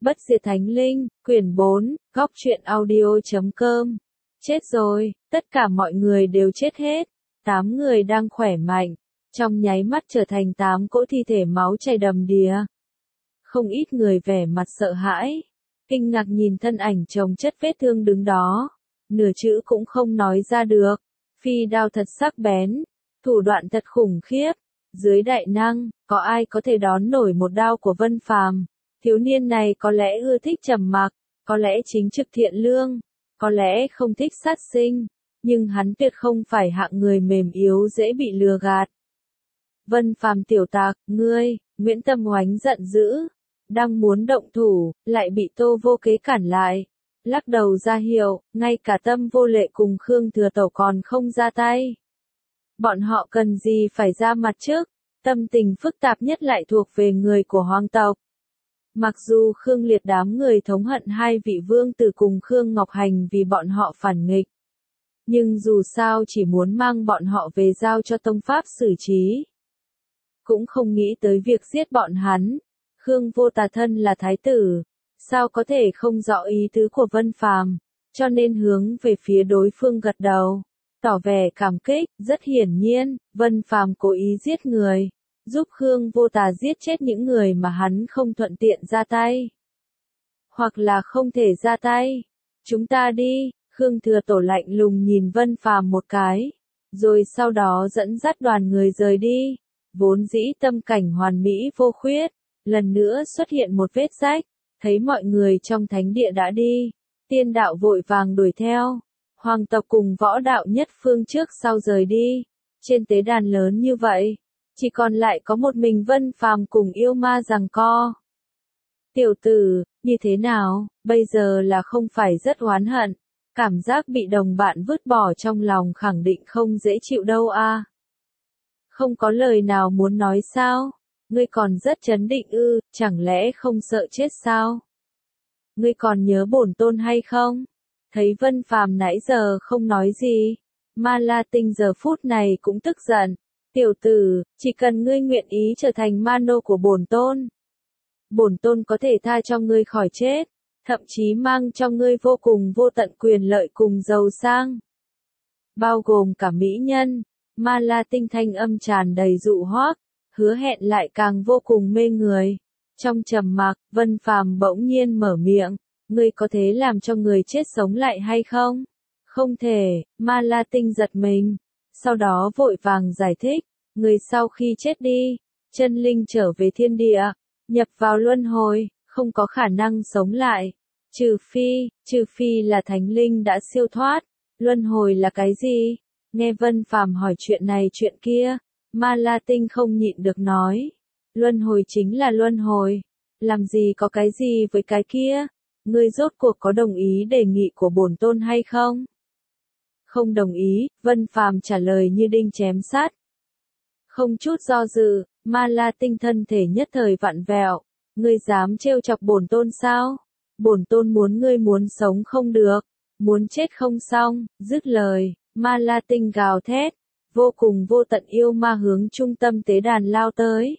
Bất diệt thánh linh, quyển 4, góc truyện audio.com. Chết rồi, tất cả mọi người đều chết hết. 8 người đang khỏe mạnh, trong nháy mắt trở thành 8 cỗ thi thể máu chảy đầm đìa. Không ít người vẻ mặt sợ hãi, kinh ngạc nhìn thân ảnh chồng chất vết thương đứng đó, nửa chữ cũng không nói ra được. Phi đao thật sắc bén, thủ đoạn thật khủng khiếp, dưới đại năng, có ai có thể đón nổi một đao của Vân Phàm? Thiếu niên này có lẽ ưa thích trầm mặc, có lẽ chính trực thiện lương, có lẽ không thích sát sinh, nhưng hắn tuyệt không phải hạng người mềm yếu dễ bị lừa gạt. Vân Phàm tiểu tặc, ngươi, Nguyễn Tâm Oánh giận dữ, đang muốn động thủ, lại bị Tô Vô Kế cản lại, lắc đầu ra hiệu, ngay cả Tâm Vô Lệ cùng Khương Thừa Tẩu còn không ra tay. Bọn họ cần gì phải ra mặt trước, tâm tình phức tạp nhất lại thuộc về người của hoàng tộc. Mặc dù Khương Liệt đám người thống hận hai vị vương tử cùng Khương Ngọc Hành vì bọn họ phản nghịch, nhưng dù sao chỉ muốn mang bọn họ về giao cho tông pháp xử trí. Cũng không nghĩ tới việc giết bọn hắn. Khương Vô Tà thân là thái tử, sao có thể không rõ ý tứ của Vân Phàm, cho nên hướng về phía đối phương gật đầu, tỏ vẻ cảm kích. Rất hiển nhiên, Vân Phàm cố ý giết người, giúp Khương Vô Tà giết chết những người mà hắn không thuận tiện ra tay. Hoặc là không thể ra tay. Chúng ta đi, Khương Thừa Tổ lạnh lùng nhìn Vân Phàm một cái, rồi sau đó dẫn dắt đoàn người rời đi. Vốn dĩ tâm cảnh hoàn mỹ vô khuyết, lần nữa xuất hiện một vết rách, thấy mọi người trong thánh địa đã đi, tiên đạo vội vàng đuổi theo. Hoàng tộc cùng võ đạo nhất phương trước sau rời đi, trên tế đàn lớn như vậy, chỉ còn lại có một mình Vân Phàm cùng yêu ma giằng co. Tiểu tử, như thế nào, bây giờ là không phải rất oán hận, cảm giác bị đồng bạn vứt bỏ trong lòng khẳng định không dễ chịu đâu a. Không có lời nào muốn nói sao? Ngươi còn rất trấn định ư, chẳng lẽ không sợ chết sao? Ngươi còn nhớ bổn tôn hay không? Thấy Vân Phàm nãy giờ không nói gì, Ma La Tinh giờ phút này cũng tức giận. Tiểu tử, chỉ cần ngươi nguyện ý trở thành ma nô của bổn tôn có thể tha cho ngươi khỏi chết, thậm chí mang cho ngươi vô cùng vô tận quyền lợi cùng giàu sang, bao gồm cả mỹ nhân. Ma La Tinh thanh âm tràn đầy dụ hoặc, hứa hẹn lại càng vô cùng mê người. Trong trầm mặc, Vân Phàm bỗng nhiên mở miệng, ngươi có thể làm cho người chết sống lại hay không? Không thể. Ma La Tinh giật mình, sau đó vội vàng giải thích, người sau khi chết đi, chân linh trở về thiên địa, nhập vào luân hồi, không có khả năng sống lại, trừ phi là thánh linh đã siêu thoát. Luân hồi là cái gì? Nghe Vân Phàm hỏi chuyện này chuyện kia, Ma La Tinh không nhịn được nói, luân hồi chính là luân hồi, làm gì có cái gì với cái kia, ngươi rốt cuộc có đồng ý đề nghị của bổn tôn hay không? Không đồng ý, Vân Phàm trả lời như đinh chém sắt. Không chút do dự, Ma La Tinh thân thể nhất thời vặn vẹo, ngươi dám trêu chọc bổn tôn sao? Bổn tôn muốn ngươi muốn sống không được, muốn chết không xong. Dứt lời, Ma La Tinh gào thét, vô cùng vô tận yêu ma hướng trung tâm tế đàn lao tới.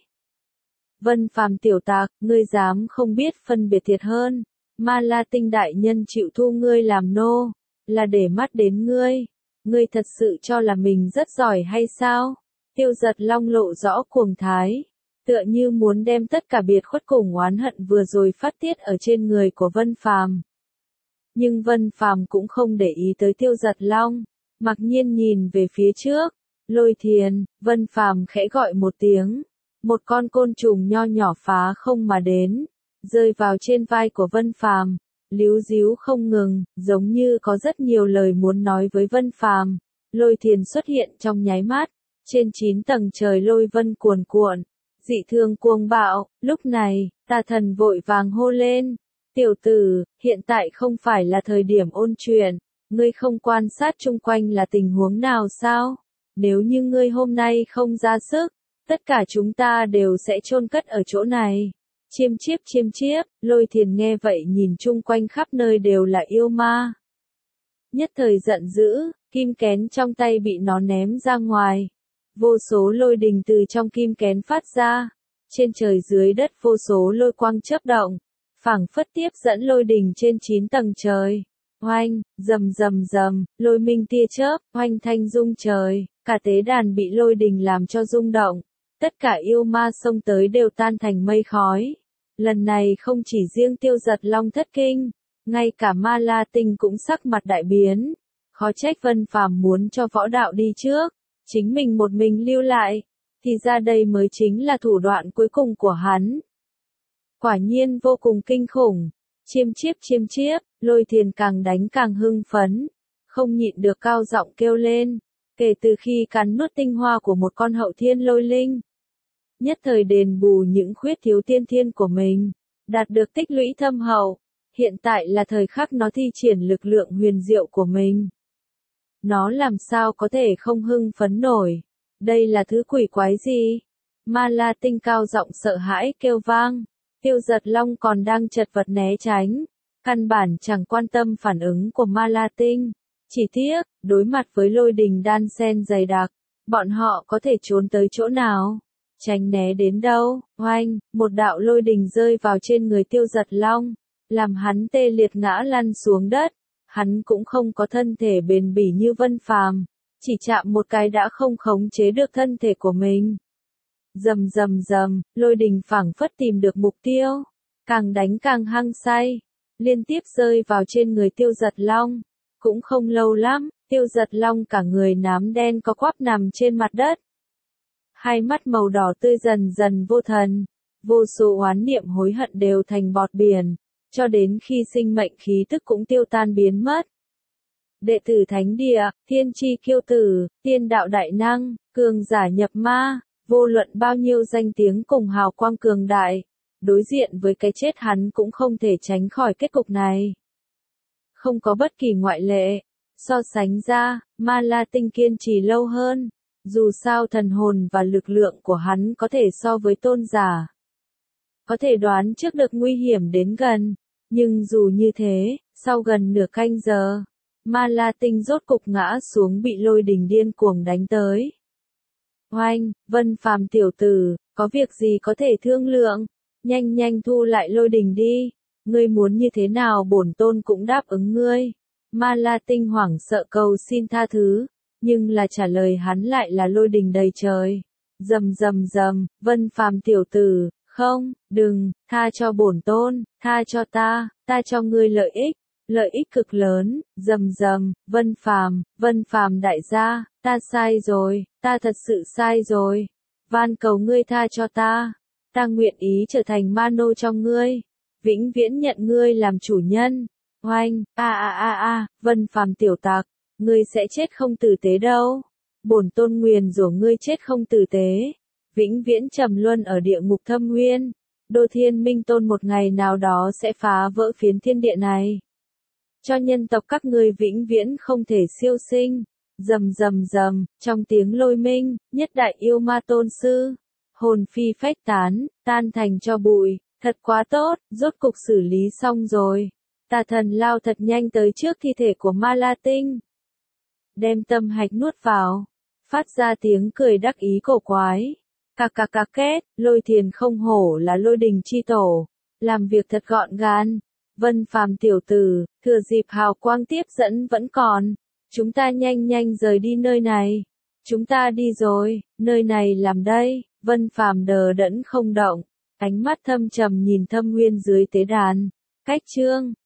Vân Phàm tiểu tặc, ngươi dám không biết phân biệt thiệt hơn, Ma La Tinh đại nhân chịu thu ngươi làm nô, là để mắt đến ngươi thật sự cho là mình rất giỏi hay sao? Tiêu Giật Long lộ rõ cuồng thái, tựa như muốn đem tất cả biệt khuất cùng oán hận vừa rồi phát tiết ở trên người của Vân Phàm. Nhưng Vân Phàm cũng không để ý tới Tiêu Giật Long, mặc nhiên nhìn về phía trước. Lôi Thiền. Vân Phàm khẽ gọi một tiếng, một con côn trùng nho nhỏ phá không mà đến, rơi vào trên vai của Vân Phàm, líu ríu không ngừng, giống như có rất nhiều lời muốn nói với Vân Phàm. Lôi Thiền xuất hiện trong nháy mắt, trên 9 tầng trời lôi vân cuồn cuộn, dị thường cuồng bạo. Lúc này, Tà Thần vội vàng hô lên, tiểu tử, hiện tại không phải là thời điểm ôn chuyện, ngươi không quan sát chung quanh là tình huống nào sao? Nếu như ngươi hôm nay không ra sức, tất cả chúng ta đều sẽ chôn cất ở chỗ này. Chiêm chiếp, Lôi Thiền nghe vậy nhìn chung quanh khắp nơi đều là yêu ma. Nhất thời giận dữ, kim kén trong tay bị nó ném ra ngoài. Vô số lôi đình từ trong kim kén phát ra. Trên trời dưới đất vô số lôi quang chớp động, phảng phất tiếp dẫn lôi đình trên 9 tầng trời. Oanh, rầm rầm rầm, lôi minh tia chớp, oanh thanh rung trời, cả tế đàn bị lôi đình làm cho rung động. Tất cả yêu ma xông tới đều tan thành mây khói. Lần này không chỉ riêng Tiêu Giật Long thất kinh, ngay cả Ma La Tinh cũng sắc mặt đại biến. Khó trách Vân Phàm muốn cho võ đạo đi trước, chính mình một mình lưu lại, thì ra đây mới chính là thủ đoạn cuối cùng của hắn. Quả nhiên vô cùng kinh khủng. Chiêm chiếp, Lôi Thiền càng đánh càng hưng phấn, không nhịn được cao giọng kêu lên, kể từ khi cắn nuốt tinh hoa của một con hậu thiên lôi linh. Nhất thời đền bù những khuyết thiếu tiên thiên của mình, đạt được tích lũy thâm hậu, hiện tại là thời khắc nó thi triển lực lượng huyền diệu của mình. Nó làm sao có thể không hưng phấn nổi, đây là thứ quỷ quái gì? Ma La Tinh cao giọng sợ hãi kêu vang. Tiêu Giật Long còn đang chật vật né tránh, căn bản chẳng quan tâm phản ứng của Ma La Tinh. Chỉ tiếc, đối mặt với lôi đình đan sen dày đặc, bọn họ có thể trốn tới chỗ nào, tránh né đến đâu. Oanh, một đạo lôi đình rơi vào trên người Tiêu Giật Long, làm hắn tê liệt ngã lăn xuống đất. Hắn cũng không có thân thể bền bỉ như Vân Phàm, chỉ chạm một cái đã không khống chế được thân thể của mình. Rầm rầm rầm, lôi đình phảng phất tìm được mục tiêu, càng đánh càng hăng say, liên tiếp rơi vào trên người Tiêu Giật Long. Cũng không lâu lắm, Tiêu Giật Long cả người nám đen có quắp nằm trên mặt đất. Hai mắt màu đỏ tươi dần dần vô thần, vô số oán niệm hối hận đều thành bọt biển, cho đến khi sinh mệnh khí tức cũng tiêu tan biến mất. Đệ tử Thánh Địa, Thiên Chi Kiêu Tử, Tiên Đạo Đại Năng, cường giả nhập ma. Vô luận bao nhiêu danh tiếng cùng hào quang cường đại, đối diện với cái chết hắn cũng không thể tránh khỏi kết cục này. Không có bất kỳ ngoại lệ. So sánh ra, Ma La Tinh kiên trì lâu hơn. Dù sao thần hồn và lực lượng của hắn có thể so với tôn giả. Có thể đoán trước được nguy hiểm đến gần. Nhưng dù như thế, sau gần nửa canh giờ, Ma La Tinh rốt cục ngã xuống bị lôi đình điên cuồng đánh tới. Oanh, Vân Phàm tiểu tử, có việc gì có thể thương lượng, nhanh nhanh thu lại lôi đình đi, ngươi muốn như thế nào bổn tôn cũng đáp ứng ngươi. Ma La Tinh hoảng sợ cầu xin tha thứ, nhưng là trả lời hắn lại là lôi đình đầy trời. Rầm rầm rầm, Vân Phàm tiểu tử, không, đừng, tha cho bổn tôn, tha cho ta cho ngươi lợi ích cực lớn. Rầm rầm, Vân Phàm đại gia, ta sai rồi, ta thật sự sai rồi. Van cầu ngươi tha cho ta nguyện ý trở thành ma nô cho ngươi, vĩnh viễn nhận ngươi làm chủ nhân. Oanh, Vân Phàm tiểu tặc, ngươi sẽ chết không tử tế đâu. Bổn tôn nguyền rủa ngươi chết không tử tế, vĩnh viễn trầm luân ở địa ngục thâm nguyên. Đô Thiên Minh Tôn một ngày nào đó sẽ phá vỡ phiến thiên địa này, cho nhân tộc các ngươi vĩnh viễn không thể siêu sinh. Rầm rầm rầm, trong tiếng lôi minh, nhất đại yêu ma tôn sư, hồn phi phách tán, tan thành cho bụi. Thật quá tốt, rốt cục xử lý xong rồi. Tà thần lao thật nhanh tới trước thi thể của Ma La Tinh, đem tâm hạch nuốt vào, phát ra tiếng cười đắc ý cổ quái. Cà két, Lôi Thiền không hổ là lôi đình chi tổ, làm việc thật gọn gàng. Vân Phàm tiểu tử, thừa dịp hào quang tiếp dẫn vẫn còn, chúng ta nhanh nhanh rời đi nơi này. Chúng ta đi rồi, nơi này làm đây. Vân Phàm đờ đẫn không động, ánh mắt thâm trầm nhìn Thâm Nguyên dưới tế đàn. Cách chương